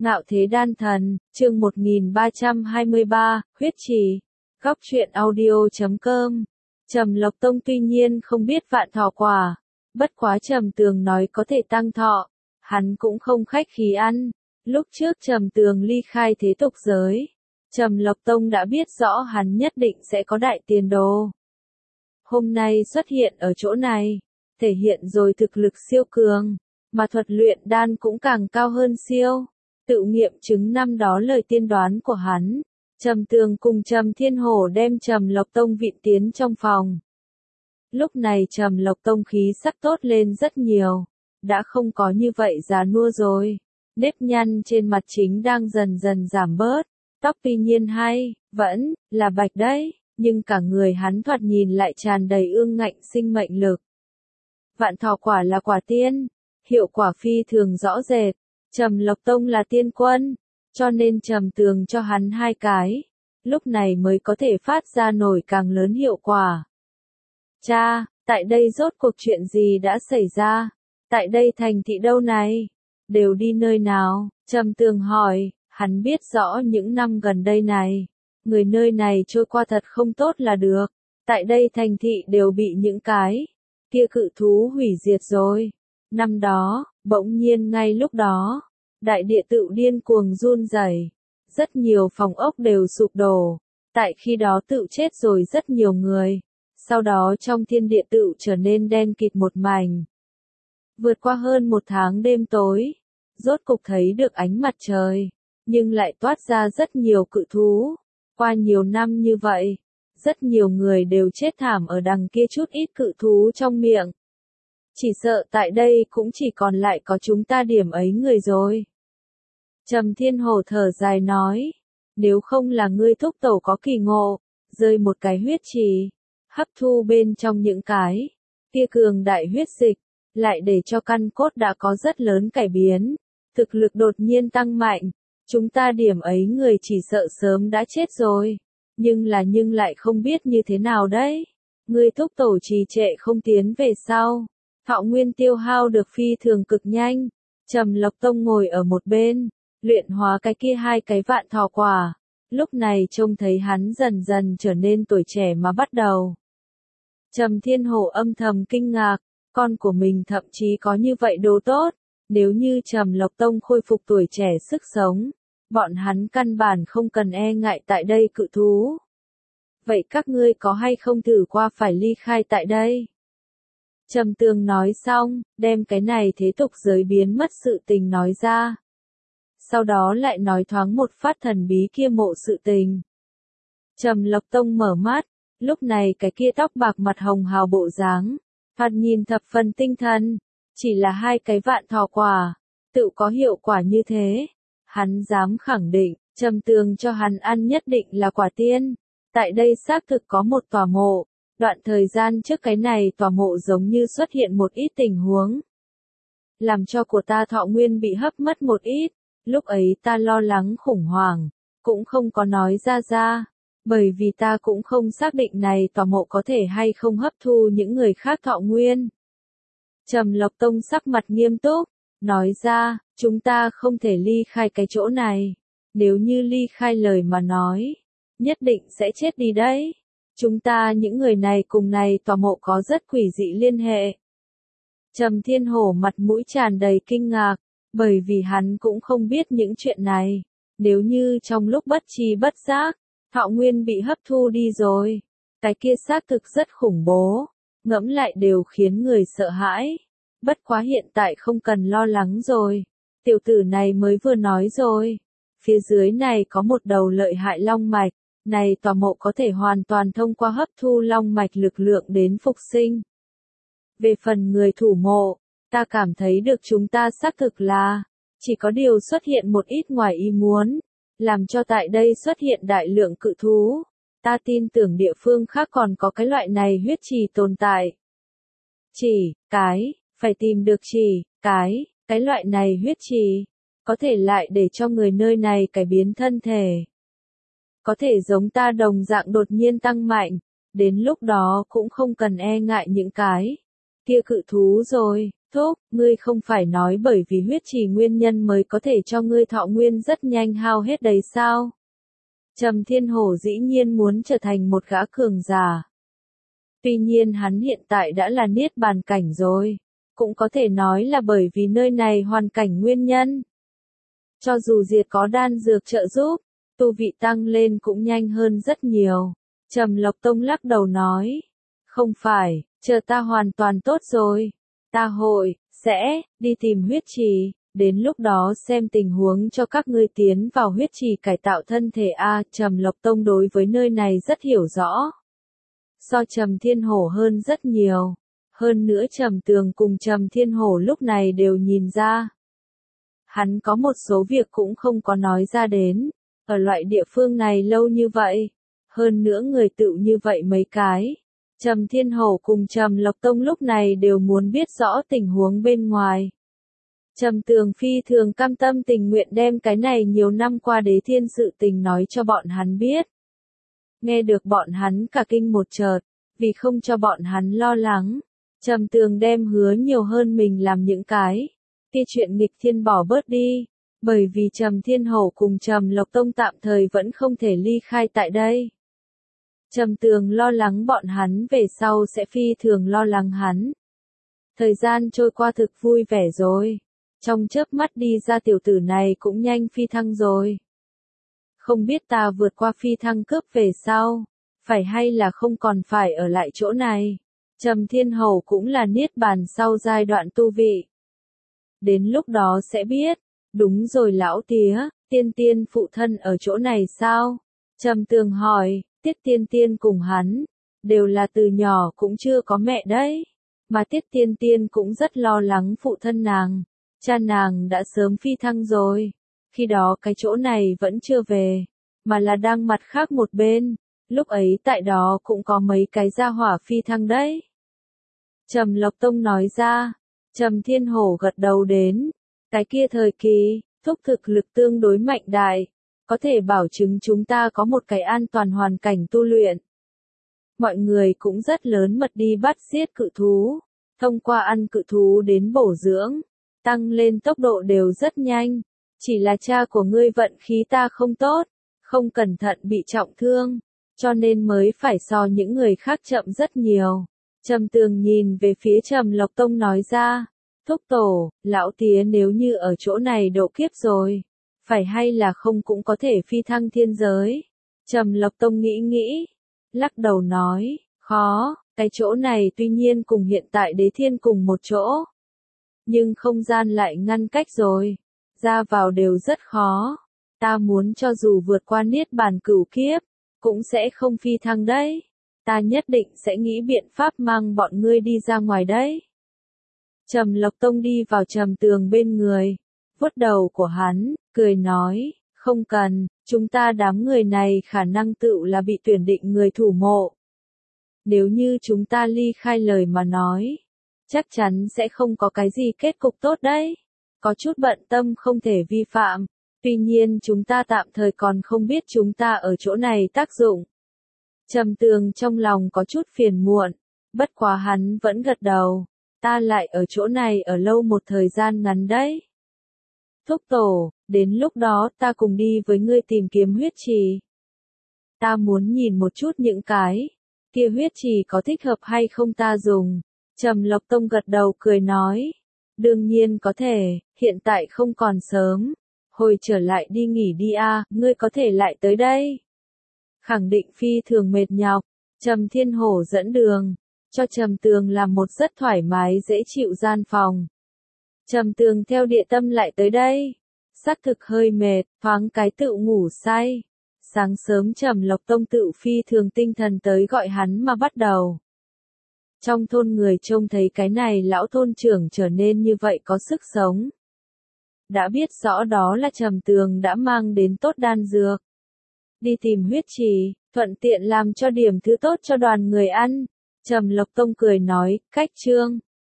Ngạo Thế Đan Thần, chương 1323, huyết trì. Góc truyện audio.com. Trầm Lộc Tông tuy nhiên không biết vạn thọ quả, bất quá Trầm Tường nói có thể tăng thọ, hắn cũng không khách khí ăn. Lúc trước Trầm Tường ly khai thế tục giới, Trầm Lộc Tông đã biết rõ hắn nhất định sẽ có đại tiền đồ. Hôm nay xuất hiện ở chỗ này, thể hiện rồi thực lực siêu cường, mà thuật luyện đan cũng càng cao hơn siêu. Tự nghiệm chứng năm đó lời tiên đoán của hắn, Trầm Tường cùng Trầm Thiên Hổ đem Trầm Lộc Tông vịn tiến trong phòng. Lúc này Trầm Lộc Tông khí sắc tốt lên rất nhiều, đã không có như vậy già nua rồi, nếp nhăn trên mặt chính đang dần dần giảm bớt, tóc tuy nhiên vẫn là bạch đấy, nhưng cả người hắn thoạt nhìn lại tràn đầy ương ngạnh sinh mệnh lực. Vạn thọ quả là quả tiên, hiệu quả phi thường rõ rệt. Trầm Lộc Tông là tiên quân, cho nên Trầm Tường cho hắn 2 cái, lúc này mới có thể phát ra nổi càng lớn hiệu quả. Cha, tại đây rốt cuộc chuyện gì đã xảy ra? Tại đây thành thị đâu này? Đều đi nơi nào? Trầm Tường hỏi, hắn biết rõ những năm gần đây này, người nơi này trôi qua thật không tốt là được. Tại đây thành thị đều bị những cái kia cự thú hủy diệt rồi. Năm đó, bỗng nhiên ngay lúc đó, đại địa tự điên cuồng run rẩy, rất nhiều phòng ốc đều sụp đổ, tại khi đó tự chết rồi rất nhiều người, sau đó trong thiên địa tự trở nên đen kịt một mảnh. Vượt qua hơn 1 tháng đêm tối, rốt cục thấy được ánh mặt trời, nhưng lại toát ra rất nhiều cự thú. Qua nhiều năm như vậy, rất nhiều người đều chết thảm ở đằng kia chút ít cự thú trong miệng. Chỉ sợ tại đây cũng chỉ còn lại có chúng ta điểm ấy người rồi. Trầm Thiên Hổ thở dài nói, nếu không là ngươi thúc tổ có kỳ ngộ, rơi một cái huyết trì, hấp thu bên trong những cái kia cường đại huyết dịch, lại để cho căn cốt đã có rất lớn cải biến, thực lực đột nhiên tăng mạnh, chúng ta điểm ấy người chỉ sợ sớm đã chết rồi, nhưng lại không biết như thế nào đấy. Ngươi thúc tổ trì trệ không tiến về sau, thọ nguyên tiêu hao được phi thường cực nhanh. Trầm Lộc Tông ngồi ở một bên, luyện hóa cái kia 2 cái vạn thọ quả, lúc này trông thấy hắn dần dần trở nên tuổi trẻ mà bắt đầu. Trầm Thiên Hổ âm thầm kinh ngạc, con của mình thậm chí có như vậy đồ tốt, nếu như Trầm Lộc Tông khôi phục tuổi trẻ sức sống, bọn hắn căn bản không cần e ngại tại đây cự thú. Vậy các ngươi có hay không thử qua phải ly khai tại đây? Trầm Tường nói xong, đem cái này thế tục giới biến mất sự tình nói ra. Sau đó lại nói thoáng một phát thần bí kia mộ sự tình. Trầm Lộc Tông mở mắt, lúc này cái kia tóc bạc mặt hồng hào bộ dáng, thoạt nhìn thập phần tinh thần, chỉ là 2 cái vạn thọ quả, tự có hiệu quả như thế. Hắn dám khẳng định, Trầm Tường cho hắn ăn nhất định là quả tiên. Tại đây xác thực có một tòa mộ, đoạn thời gian trước cái này tòa mộ giống như xuất hiện một ít tình huống, làm cho của ta thọ nguyên bị hấp mất một ít. Lúc ấy ta lo lắng khủng hoảng, cũng không có nói ra, bởi vì ta cũng không xác định này tòa mộ có thể hay không hấp thu những người khác thọ nguyên. Trầm Lộc Tông sắc mặt nghiêm túc, nói ra, chúng ta không thể ly khai cái chỗ này, nếu như ly khai lời mà nói, nhất định sẽ chết đi đấy. Chúng ta những người này cùng này tòa mộ có rất quỷ dị liên hệ. Trầm Thiên Hổ mặt mũi tràn đầy kinh ngạc, bởi vì hắn cũng không biết những chuyện này. Nếu như trong lúc bất tri bất giác, thọ nguyên bị hấp thu đi rồi, cái kia xác thực rất khủng bố, ngẫm lại đều khiến người sợ hãi. Bất quá hiện tại không cần lo lắng rồi, tiểu tử này mới vừa nói rồi, phía dưới này có một đầu lợi hại long mạch, này tòa mộ có thể hoàn toàn thông qua hấp thu long mạch lực lượng đến phục sinh. Về phần người thủ mộ, ta cảm thấy được chúng ta xác thực là, chỉ có điều xuất hiện một ít ngoài ý muốn, làm cho tại đây xuất hiện đại lượng cự thú. Ta tin tưởng địa phương khác còn có cái loại này huyết trì tồn tại. Phải tìm được cái loại này huyết trì, có thể lại để cho người nơi này cải biến thân thể. Có thể giống ta đồng dạng đột nhiên tăng mạnh, đến lúc đó cũng không cần e ngại những cái kia cự thú rồi. Thúc, ngươi không phải nói bởi vì huyết trì nguyên nhân mới có thể cho ngươi thọ nguyên rất nhanh hao hết đấy sao? Trầm Thiên Hổ dĩ nhiên muốn trở thành một gã cường giả. Tuy nhiên hắn hiện tại đã là niết bàn cảnh rồi. Cũng có thể nói là bởi vì nơi này hoàn cảnh nguyên nhân. Cho dù diệt có đan dược trợ giúp, tu vị tăng lên cũng nhanh hơn rất nhiều. Trầm Lộc Tông lắc đầu nói. Không phải, chờ ta hoàn toàn tốt rồi. Ta sẽ đi tìm huyết trì. Đến lúc đó xem tình huống cho các ngươi tiến vào huyết trì cải tạo thân thể a. Trầm Lộc Tông đối với nơi này rất hiểu rõ. So Trầm Thiên Hổ hơn rất nhiều. Hơn nữa Trầm Tường cùng Trầm Thiên Hổ lúc này đều nhìn ra. Hắn có một số việc cũng không có nói ra đến. Ở loại địa phương này lâu như vậy. Hơn nữa người tựu như vậy mấy cái. Trầm Thiên Hổ cùng Trầm Lộc Tông lúc này đều muốn biết rõ tình huống bên ngoài. Trầm Tường phi thường cam tâm tình nguyện đem cái này nhiều năm qua Đế Thiên sự tình nói cho bọn hắn biết. Nghe được bọn hắn cả kinh một chợt, vì không cho bọn hắn lo lắng, Trầm Tường đem hứa nhiều hơn mình làm những cái kia chuyện nghịch thiên bỏ bớt đi, bởi vì Trầm Thiên Hổ cùng Trầm Lộc Tông tạm thời vẫn không thể ly khai tại đây. Trầm Tường lo lắng bọn hắn về sau sẽ phi thường lo lắng hắn. Thời gian trôi qua thực vui vẻ rồi. Trong chớp mắt đi ra tiểu tử này cũng nhanh phi thăng rồi. Không biết ta vượt qua phi thăng cướp về sau, phải hay là không còn phải ở lại chỗ này. Trầm Thiên Hầu cũng là niết bàn sau giai đoạn tu vị. Đến lúc đó sẽ biết. Đúng rồi lão tía, Tiên Tiên phụ thân ở chỗ này sao? Trầm Tường hỏi, Tiết Tiên Tiên cùng hắn, đều là từ nhỏ cũng chưa có mẹ đấy. Mà Tiết Tiên Tiên cũng rất lo lắng phụ thân nàng. Cha nàng đã sớm phi thăng rồi. Khi đó cái chỗ này vẫn chưa về, mà là đang mặt khác một bên. Lúc ấy tại đó cũng có mấy cái gia hỏa phi thăng đấy. Trầm Lộc Tông nói ra. Trầm Thiên Hổ gật đầu đến. Cái kia thời kỳ, thúc thực lực tương đối mạnh đại. Có thể bảo chứng chúng ta có một cái an toàn hoàn cảnh tu luyện. Mọi người cũng rất lớn mật đi bắt giết cự thú. Thông qua ăn cự thú đến bổ dưỡng. Tăng lên tốc độ đều rất nhanh. Chỉ là cha của ngươi vận khí ta không tốt. Không cẩn thận bị trọng thương. Cho nên mới phải so những người khác chậm rất nhiều. Trầm Tường nhìn về phía Trầm Lộc Tông nói ra. Thúc tổ, lão tía nếu như ở chỗ này độ kiếp rồi. Phải hay là không cũng có thể phi thăng thiên giới. Trầm Lộc Tông nghĩ. Lắc đầu nói, khó, cái chỗ này tuy nhiên cùng hiện tại Đế Thiên cùng một chỗ. Nhưng không gian lại ngăn cách rồi. Ra vào đều rất khó. Ta muốn cho dù vượt qua niết bàn cửu kiếp, cũng sẽ không phi thăng đấy. Ta nhất định sẽ nghĩ biện pháp mang bọn ngươi đi ra ngoài đấy. Trầm Lộc Tông đi vào Trầm Tường bên người, vuốt đầu của hắn, cười nói, không cần, chúng ta đám người này khả năng tựu là bị tuyển định người thủ mộ. Nếu như chúng ta ly khai lời mà nói, chắc chắn sẽ không có cái gì kết cục tốt đấy. Có chút bận tâm không thể vi phạm, tuy nhiên chúng ta tạm thời còn không biết chúng ta ở chỗ này tác dụng. Trầm Tường trong lòng có chút phiền muộn, bất quá hắn vẫn gật đầu. Ta lại ở chỗ này ở lâu một thời gian ngắn đấy. Thúc tổ, đến lúc đó ta cùng đi với ngươi tìm kiếm huyết trì. Ta muốn nhìn một chút những cái kia huyết trì có thích hợp hay không ta dùng. Trầm Lộc Tông gật đầu cười nói. Đương nhiên có thể, hiện tại không còn sớm. Hồi trở lại đi nghỉ đi a, ngươi có thể lại tới đây. Khẳng định phi thường mệt nhọc. Trầm Thiên Hổ dẫn đường. Cho Trầm Tường làm một rất thoải mái dễ chịu gian phòng. Trầm Tường theo địa tâm lại tới đây. Xác thực hơi mệt, thoáng cái tự ngủ say. Sáng sớm Trầm Lộc Tông tự phi thường tinh thần tới gọi hắn mà bắt đầu. Trong thôn người trông thấy cái này lão thôn trưởng trở nên như vậy có sức sống. Đã biết rõ đó là Trầm Tường đã mang đến tốt đan dược. Đi tìm huyết trì, thuận tiện làm cho điểm thứ tốt cho đoàn người ăn. Trầm Lộc Tông cười nói, cách chương.